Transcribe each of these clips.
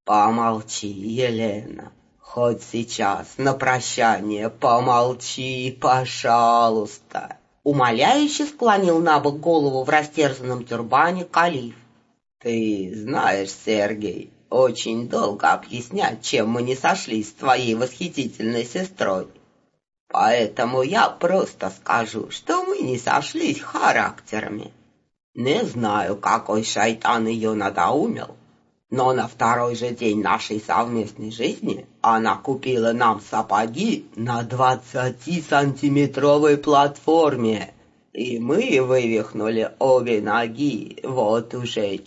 Помолчи, Елена, хоть сейчас на прощание помолчи, пожалуйста. Умоляюще склонил набок голову в растерзанном тюрбане калиф. Ты знаешь, Сергей, очень долго объяснять, чем мы не сошлись с твоей восхитительной сестрой. Поэтому я просто скажу, что мы не сошлись характерами. Не знаю, какой шайтан ее надоумил, но на второй же день нашей совместной жизни она купила нам сапоги на 20-сантиметровой платформе, и мы вывихнули обе ноги вот уже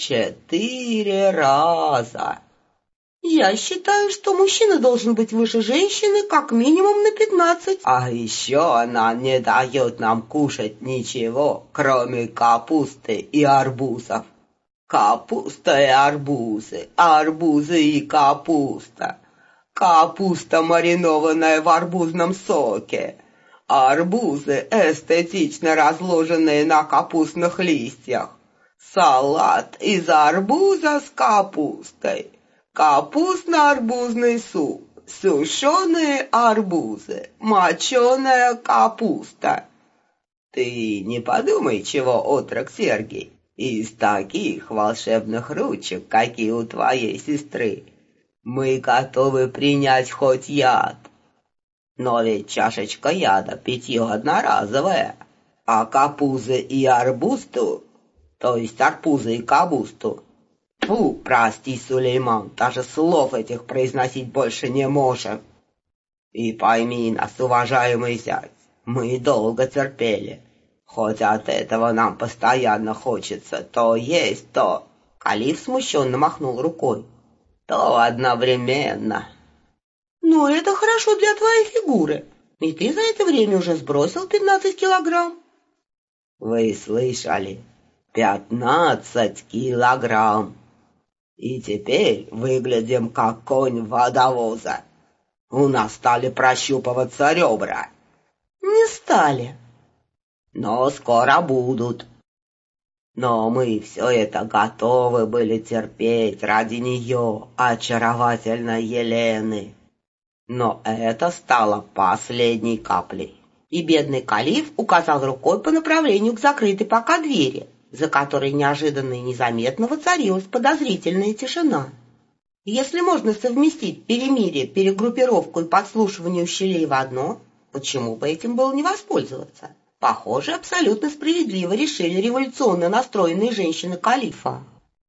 4 раза. Я считаю, что мужчина должен быть выше женщины как минимум на 15. А еще она не дает нам кушать ничего, кроме капусты и арбузов. Капуста и арбузы, арбузы и капуста. Капуста, маринованная в арбузном соке. Арбузы, эстетично разложенные на капустных листьях. Салат из арбуза с капустой. Капустно-арбузный суп, сушеные арбузы, моченая капуста. Ты не подумай, чего, отрок Сергей, из таких волшебных ручек, какие у твоей сестры, мы готовы принять хоть яд. Но ведь чашечка яда питье одноразовое, а капузы и арбусту, то есть арбузы и капусту, фу, прости, Сулейман, даже слов этих произносить больше не можем. И пойми нас, уважаемый зять, мы долго терпели. Хоть от этого нам постоянно хочется то есть, то... Калиф смущенно махнул рукой. То одновременно. Ну, это хорошо для твоей фигуры. И ты за это время уже сбросил 15 килограмм. Вы слышали? 15 килограмм. И теперь выглядим как конь водовоза. У нас стали прощупываться ребра. Не стали. Но скоро будут. Но мы все это готовы были терпеть ради нее, очаровательной Елены. Но это стало последней каплей. И бедный калиф указал рукой по направлению к закрытой пока двери, за которой неожиданно и незаметно воцарилась подозрительная тишина. Если можно совместить перемирие, перегруппировку и подслушивание щелей в одно, почему бы этим было не воспользоваться? Похоже, абсолютно справедливо решили революционно настроенные женщины калифа.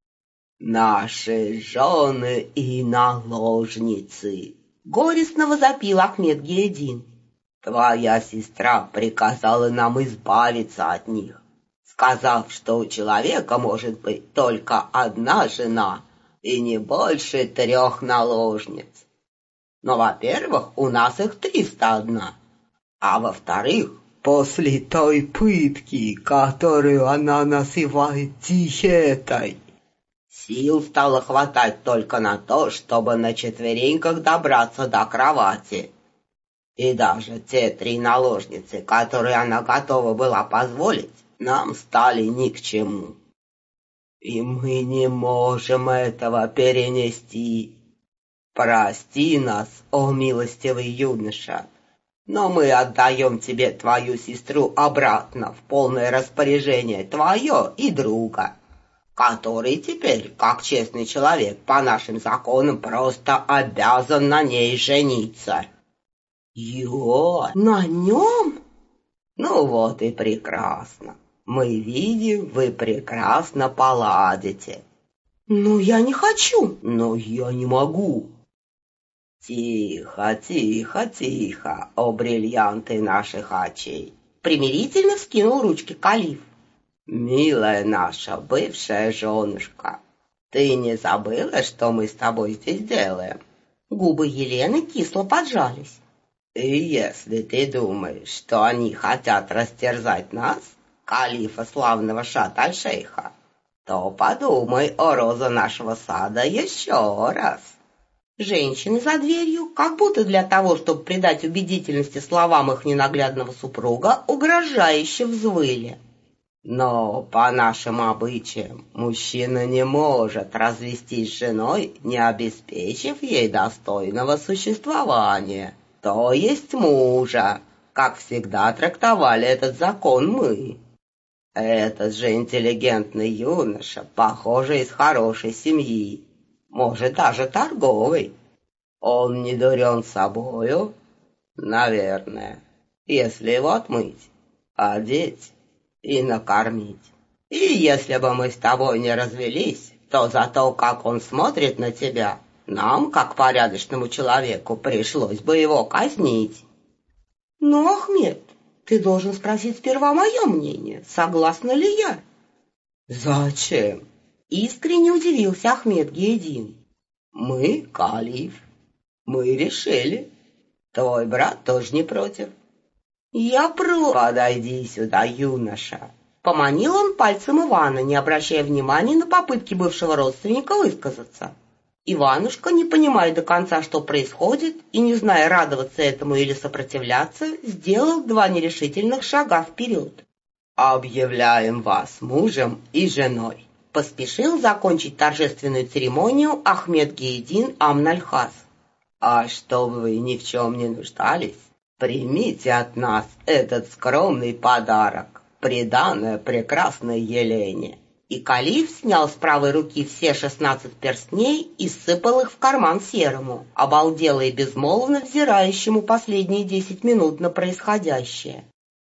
«Наши жены и наложницы!» — горестно возопил Ахмед Гиедин. «Твоя сестра приказала нам избавиться от них, сказав, что у человека может быть только одна жена и не больше 3 наложниц. Но, во-первых, у нас их 301, а во-вторых, после той пытки, которую она называет диетой, сил стало хватать только на то, чтобы на четвереньках добраться до кровати. И даже те 3 наложницы, которые она готова была позволить, нам стали ни к чему. И мы не можем этого перенести. Прости нас, о милостивый юноша, но мы отдаем тебе твою сестру обратно в полное распоряжение, твое и друга, который теперь, как честный человек, по нашим законам просто обязан на ней жениться». На нем? Ну вот и прекрасно. Мы видим, вы прекрасно поладите. Ну, я не хочу. Но я не могу. Тихо, тихо, тихо, о бриллианты наших очей. Примирительно вскинул ручки калиф. Милая наша бывшая женушка, ты не забыла, что мы с тобой здесь делаем? Губы Елены кисло поджались. И если ты думаешь, что они хотят растерзать нас, калифа славного Шат-аль-Шейха, то подумай о розе нашего сада еще раз. Женщины за дверью, как будто для того, чтобы придать убедительности словам их ненаглядного супруга, угрожающе взвыли. Но по нашим обычаям мужчина не может развестись с женой, не обеспечив ей достойного существования, то есть мужа, как всегда трактовали этот закон мы. Этот же интеллигентный юноша, похоже, из хорошей семьи, может, даже торговый. Он не дурен собою, наверное, если его отмыть, одеть и накормить. И если бы мы с тобой не развелись, то за то, как он смотрит на тебя, нам, как порядочному человеку, пришлось бы его казнить. Ну, Ахмед, ты должен спросить сперва мое мнение, согласна ли я? Зачем? Искренне удивился Ахмед Гейдин. Мы, калиф, мы решили. Твой брат тоже не против. Я против. Подойди сюда, юноша. Поманил он пальцем Ивана, не обращая внимания на попытки бывшего родственника высказаться. Иванушка, не понимая до конца, что происходит, и не зная, радоваться этому или сопротивляться, сделал 2 нерешительных шага вперед. «Объявляем вас мужем и женой», — поспешил закончить торжественную церемонию Ахмед Гейдин Амнальхас. «А чтобы вы ни в чем не нуждались, примите от нас этот скромный подарок, приданое прекрасной Елене». И калиф снял с правой руки все 16 перстней и сыпал их в карман Серому, обалдело и безмолвно взирающему последние 10 минут на происходящее.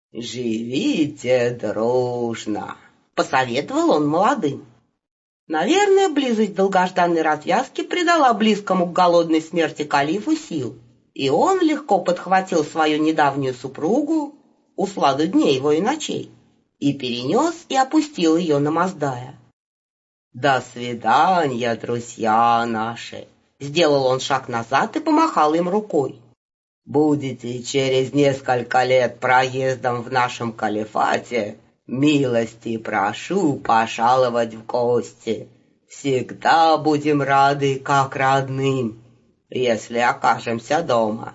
«Живите дружно», — посоветовал он молодым. Наверное, близость долгожданной развязки придала близкому к голодной смерти калифу сил, и он легко подхватил свою недавнюю супругу, усладу дней его и ночей, и перенес и опустил ее на Маздая. «До свидания, друзья наши!» Сделал он шаг назад и помахал им рукой. «Будете через несколько лет проездом в нашем калифате, милости прошу пожаловать в гости. Всегда будем рады, как родным, если окажемся дома.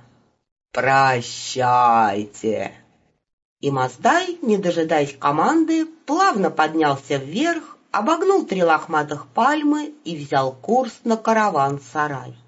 Прощайте!» И Маздай, не дожидаясь команды, плавно поднялся вверх, обогнул 3 лохматых пальмы и взял курс на караван-сарай.